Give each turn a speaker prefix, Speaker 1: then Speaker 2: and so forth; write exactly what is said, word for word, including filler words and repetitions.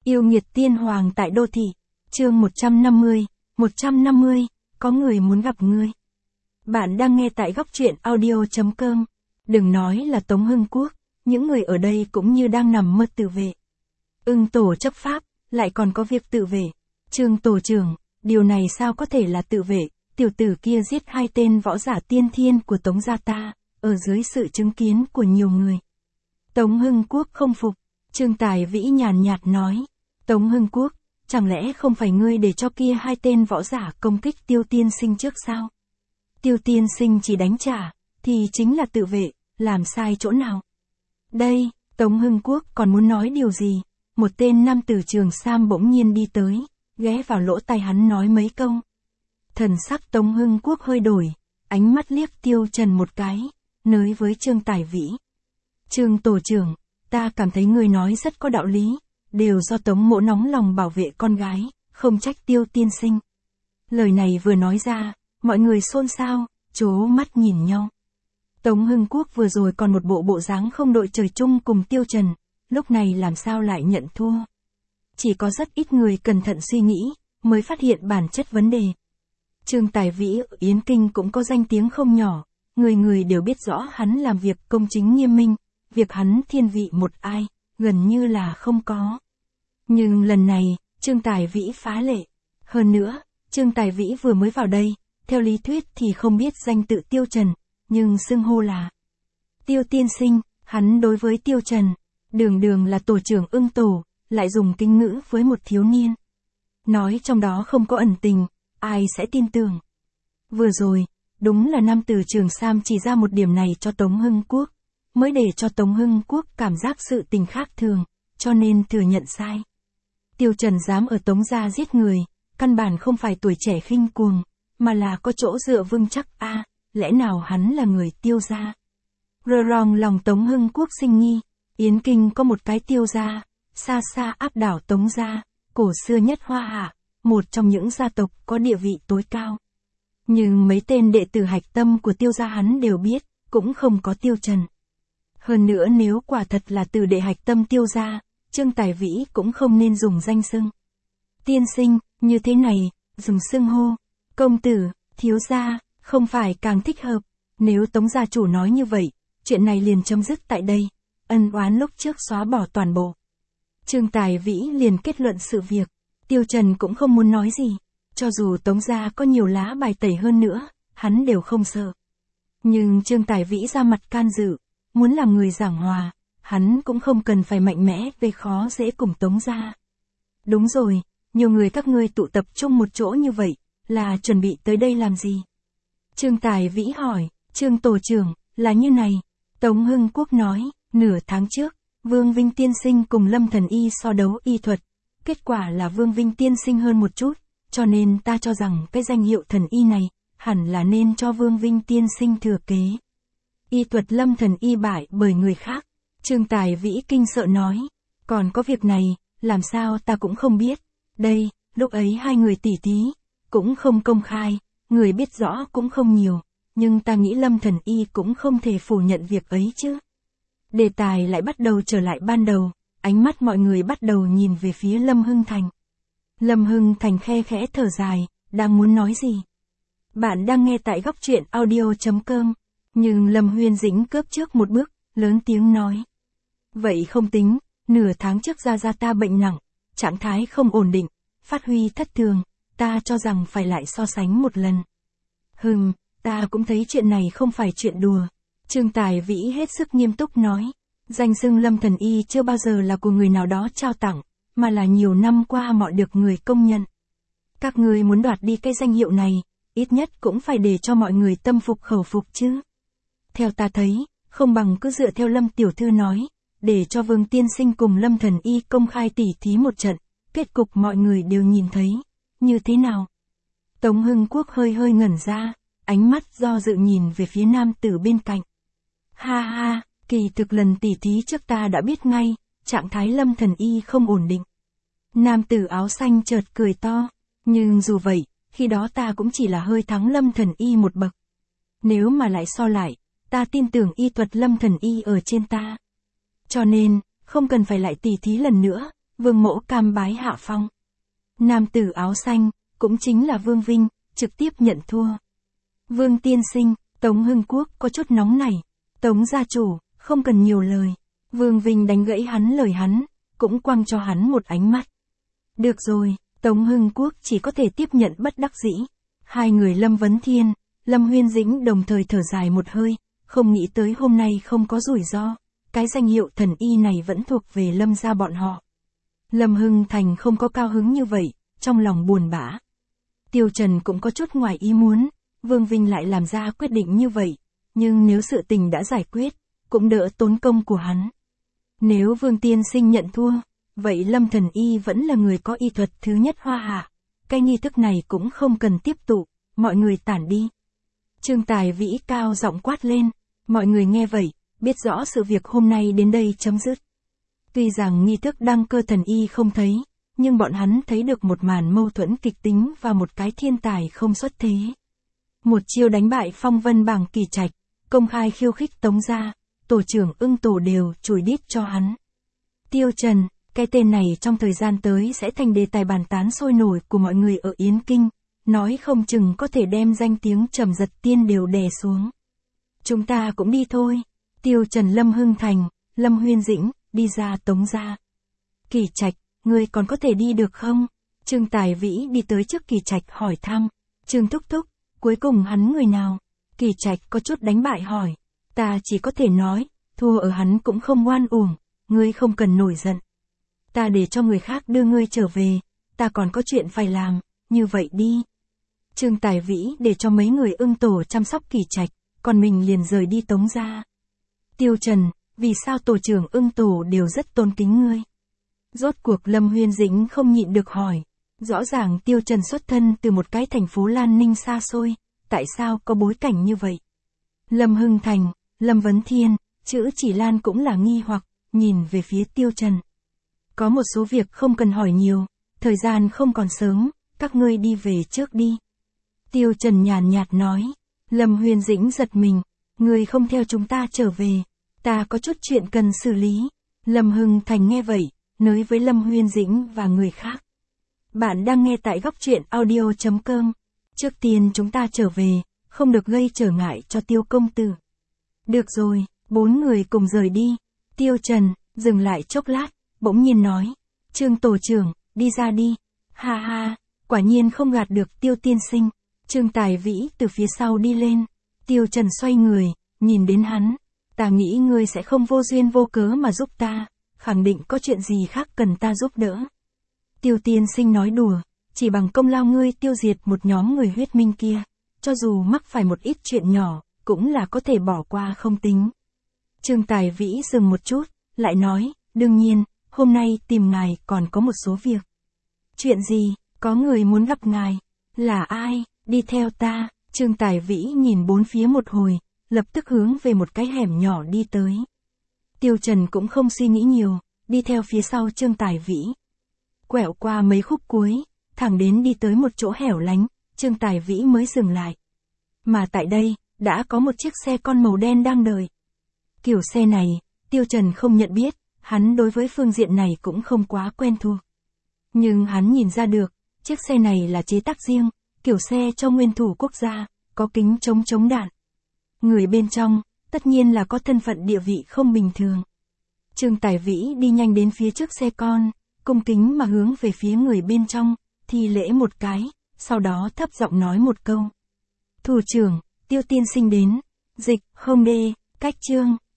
Speaker 1: Yêu nghiệt tiên hoàng tại đô thị. Chương một trăm năm mươi, một trăm năm mươi, có người muốn gặp ngươi. Bạn đang nghe tại góc truyện audio chấm com. Đừng nói là Tống Hưng Quốc, những người ở đây cũng như đang nằm mơ tự vệ. Ưng tổ chấp pháp, lại còn có việc tự vệ. Trương tổ trưởng, điều này sao có thể là tự vệ, tiểu tử kia giết hai tên võ giả tiên thiên của Tống gia ta, ở dưới sự chứng kiến của nhiều người. Tống Hưng Quốc không phục, Trương Tài Vĩ nhàn nhạt nói. Tống Hưng Quốc, chẳng lẽ không phải ngươi để cho kia hai tên võ giả công kích Tiêu tiên sinh trước sao? Tiêu tiên sinh chỉ đánh trả, thì chính là tự vệ, làm sai chỗ nào? Đây, Tống Hưng Quốc còn muốn nói điều gì? Một tên nam tử trường sam bỗng nhiên đi tới, ghé vào lỗ tai hắn nói mấy câu. Thần sắc Tống Hưng Quốc hơi đổi, ánh mắt liếc Tiêu Trần một cái, nói với Trương Tài Vĩ. Trương tổ trưởng, ta cảm thấy ngươi nói rất có đạo lý, đều do Tống mỗ nóng lòng bảo vệ con gái, không trách Tiêu tiên sinh. Lời này vừa nói ra, mọi người xôn xao, trố mắt nhìn nhau. Tống Hưng Quốc vừa rồi còn một bộ bộ dáng không đội trời chung cùng Tiêu Trần, lúc này làm sao lại nhận thua. Chỉ có rất ít người cẩn thận suy nghĩ, mới phát hiện bản chất vấn đề. Trương Tài Vĩ ở Yến Kinh cũng có danh tiếng không nhỏ, người người đều biết rõ hắn làm việc công chính nghiêm minh, việc hắn thiên vị một ai, gần như là không có. Nhưng lần này, Trương Tài Vĩ phá lệ. Hơn nữa, Trương Tài Vĩ vừa mới vào đây, theo lý thuyết thì không biết danh tự Tiêu Trần, nhưng xưng hô là Tiêu tiên sinh, hắn đối với Tiêu Trần, đường đường là tổ trưởng Ưng tổ, lại dùng kinh ngữ với một thiếu niên. Nói trong đó không có ẩn tình, ai sẽ tin tưởng. Vừa rồi, đúng là nam tử trường sam chỉ ra một điểm này cho Tống Hưng Quốc, mới để cho Tống Hưng Quốc cảm giác sự tình khác thường, cho nên thừa nhận sai. Tiêu Trần dám ở Tống gia giết người, căn bản không phải tuổi trẻ khinh cuồng, mà là có chỗ dựa vững chắc a, à, lẽ nào hắn là người Tiêu gia? Rờ ròng lòng Tống Hưng Quốc sinh nghi, Yến Kinh có một cái Tiêu gia, xa xa áp đảo Tống gia, cổ xưa nhất Hoa Hạ, một trong những gia tộc có địa vị tối cao. Nhưng mấy tên đệ tử hạch tâm của Tiêu gia hắn đều biết, cũng không có Tiêu Trần. Hơn nữa nếu quả thật là từ đệ hạch tâm Tiêu gia, Trương Tài Vĩ cũng không nên dùng danh xưng tiên sinh, như thế này, dùng xưng hô, công tử, thiếu gia, không phải càng thích hợp. Nếu Tống gia chủ nói như vậy, chuyện này liền chấm dứt tại đây, ân oán lúc trước xóa bỏ toàn bộ. Trương Tài Vĩ liền kết luận sự việc, Tiêu Trần cũng không muốn nói gì, cho dù Tống gia có nhiều lá bài tẩy hơn nữa, hắn đều không sợ. Nhưng Trương Tài Vĩ ra mặt can dự, muốn làm người giảng hòa, hắn cũng không cần phải mạnh mẽ gây khó dễ cùng Tống gia. Đúng rồi, nhiều người các ngươi tụ tập trung một chỗ như vậy, là chuẩn bị tới đây làm gì? Trương Tài Vĩ hỏi. Trương tổ trưởng, là như này. Tống Hưng Quốc nói, nửa tháng trước, Vương Vinh tiên sinh cùng Lâm Thần Y so đấu y thuật. Kết quả là Vương Vinh tiên sinh hơn một chút, cho nên ta cho rằng cái danh hiệu thần y này, hẳn là nên cho Vương Vinh tiên sinh thừa kế. Y thuật Lâm Thần Y bại bởi người khác. Trương Tài Vĩ kinh sợ nói, còn có việc này, làm sao ta cũng không biết. Đây, lúc ấy hai người tỉ thí, cũng không công khai, người biết rõ cũng không nhiều, nhưng ta nghĩ Lâm Thần Y cũng không thể phủ nhận việc ấy chứ. Đề tài lại bắt đầu trở lại ban đầu, ánh mắt mọi người bắt đầu nhìn về phía Lâm Hưng Thành. Lâm Hưng Thành khe khẽ thở dài, đang muốn nói gì. Bạn đang nghe tại góc truyện audio chấm com, nhưng Lâm Huyên Dĩnh cướp trước một bước, lớn tiếng nói. Vậy không tính, nửa tháng trước gia gia ta bệnh nặng, trạng thái không ổn định, phát huy thất thường, ta cho rằng phải lại so sánh một lần. Hừm, ta cũng thấy chuyện này không phải chuyện đùa. Trương Tài Vĩ hết sức nghiêm túc nói, danh xưng Lâm Thần Y chưa bao giờ là của người nào đó trao tặng, mà là nhiều năm qua mọi được người công nhận. Các người muốn đoạt đi cái danh hiệu này, ít nhất cũng phải để cho mọi người tâm phục khẩu phục chứ. Theo ta thấy, không bằng cứ dựa theo Lâm tiểu thư nói, để cho Vương tiên sinh cùng Lâm Thần Y công khai tỉ thí một trận, kết cục mọi người đều nhìn thấy, như thế nào? Tống Hưng Quốc hơi hơi ngẩn ra, ánh mắt do dự nhìn về phía nam tử bên cạnh. Ha ha, kỳ thực lần tỉ thí trước ta đã biết ngay, trạng thái Lâm Thần Y không ổn định. Nam tử áo xanh chợt cười to, nhưng dù vậy, khi đó ta cũng chỉ là hơi thắng Lâm Thần Y một bậc. Nếu mà lại so lại, ta tin tưởng y thuật Lâm Thần Y ở trên ta. Cho nên, không cần phải lại tỉ thí lần nữa, Vương Mỗ cam bái hạ phong. Nam tử áo xanh, cũng chính là Vương Vinh, trực tiếp nhận thua. Vương tiên sinh, Tống Hưng Quốc có chút nóng nảy. Tống gia chủ, không cần nhiều lời. Vương Vinh đánh gãy hắn lời hắn, cũng quăng cho hắn một ánh mắt. Được rồi, Tống Hưng Quốc chỉ có thể tiếp nhận bất đắc dĩ. Hai người Lâm Vấn Thiên, Lâm Huyên Dĩnh đồng thời thở dài một hơi, không nghĩ tới hôm nay không có rủi ro. Cái danh hiệu thần y này vẫn thuộc về Lâm gia bọn họ. Lâm Hưng Thành không có cao hứng như vậy, trong lòng buồn bã. Tiêu Trần cũng có chút ngoài ý muốn, Vương Vinh lại làm ra quyết định như vậy, nhưng nếu sự tình đã giải quyết, cũng đỡ tốn công của hắn. Nếu Vương tiên sinh nhận thua, vậy Lâm thần y vẫn là người có y thuật thứ nhất Hoa Hạ. Cái nghi thức này cũng không cần tiếp tục, mọi người tản đi. Trương Tài Vĩ cao giọng quát lên, mọi người nghe vậy, biết rõ sự việc hôm nay đến đây chấm dứt. Tuy rằng nghi thức đăng cơ thần y không thấy, nhưng bọn hắn thấy được một màn mâu thuẫn kịch tính và một cái thiên tài không xuất thế. Một chiêu đánh bại phong vân bảng Kỳ Trạch, công khai khiêu khích Tống gia, tổ trưởng Ưng Tổ đều chùi đít cho hắn. Tiêu Trần, cái tên này trong thời gian tới sẽ thành đề tài bàn tán sôi nổi của mọi người ở Yến Kinh, nói không chừng có thể đem danh tiếng Trầm Giật Tiên đều đè xuống. Chúng ta cũng đi thôi. Tiêu Trần Lâm Hưng Thành, Lâm Huyên Dĩnh, đi ra Tống gia. Kỳ Trạch, ngươi còn có thể đi được không? Trương Tài Vĩ đi tới trước Kỳ Trạch hỏi thăm. Trương Thúc Thúc, cuối cùng hắn người nào? Kỳ Trạch có chút đánh bại hỏi. Ta chỉ có thể nói, thua ở hắn cũng không ngoan uổng, ngươi không cần nổi giận. Ta để cho người khác đưa ngươi trở về, ta còn có chuyện phải làm, như vậy đi. Trương Tài Vĩ để cho mấy người Ưng Tổ chăm sóc Kỳ Trạch, còn mình liền rời đi Tống gia. Tiêu Trần, vì sao tổ trưởng Ưng Tổ đều rất tôn kính ngươi? Rốt cuộc Lâm Huyên Dĩnh không nhịn được hỏi. Rõ ràng Tiêu Trần xuất thân từ một cái thành phố Lan Ninh xa xôi, tại sao có bối cảnh như vậy? Lâm Hưng Thành, Lâm Vấn Thiên, chữ Chỉ Lan cũng là nghi hoặc, nhìn về phía Tiêu Trần. Có một số việc không cần hỏi nhiều, thời gian không còn sớm, các ngươi đi về trước đi. Tiêu Trần nhàn nhạt nói. Lâm Huyên Dĩnh giật mình, ngươi không theo chúng ta trở về, ta có chút chuyện cần xử lý. Lâm Hưng Thành nghe vậy, nói với Lâm Huyên Dĩnh và người khác. Bạn đang nghe tại góc truyện audio chấm com. Trước tiên chúng ta trở về, không được gây trở ngại cho Tiêu công tử. Được rồi, bốn người cùng rời đi. Tiêu Trần, dừng lại chốc lát, bỗng nhiên nói. Trương tổ trưởng, đi ra đi. Ha ha, quả nhiên không gạt được Tiêu tiên sinh. Trương Tài Vĩ từ phía sau đi lên. Tiêu Trần xoay người, nhìn đến hắn. Ta nghĩ ngươi sẽ không vô duyên vô cớ mà giúp ta, khẳng định có chuyện gì khác cần ta giúp đỡ. Tiêu tiên sinh nói đùa, chỉ bằng công lao ngươi tiêu diệt một nhóm người huyết minh kia, cho dù mắc phải một ít chuyện nhỏ, cũng là có thể bỏ qua không tính. Trương Tài Vĩ dừng một chút, lại nói, đương nhiên, hôm nay tìm ngài còn có một số việc. Chuyện gì, có người muốn gặp ngài, là ai, đi theo ta. Trương Tài Vĩ nhìn bốn phía một hồi, lập tức hướng về một cái hẻm nhỏ đi tới. Tiêu Trần cũng không suy nghĩ nhiều, đi theo phía sau Trương Tài Vĩ. Quẹo qua mấy khúc cuối, thẳng đến đi tới một chỗ hẻo lánh, Trương Tài Vĩ mới dừng lại. Mà tại đây, đã có một chiếc xe con màu đen đang đợi. Kiểu xe này, Tiêu Trần không nhận biết, hắn đối với phương diện này cũng không quá quen thuộc. Nhưng hắn nhìn ra được, chiếc xe này là chế tác riêng, kiểu xe cho nguyên thủ quốc gia, có kính chống chống đạn. Người bên trong, tất nhiên là có thân phận địa vị không bình thường. Trương Tài Vĩ đi nhanh đến phía trước xe con, cung kính mà hướng về phía người bên trong, thi lễ một cái, sau đó thấp giọng nói một câu. Thủ trưởng, Tiêu tiên sinh đến, dịch, không đê, cách chương.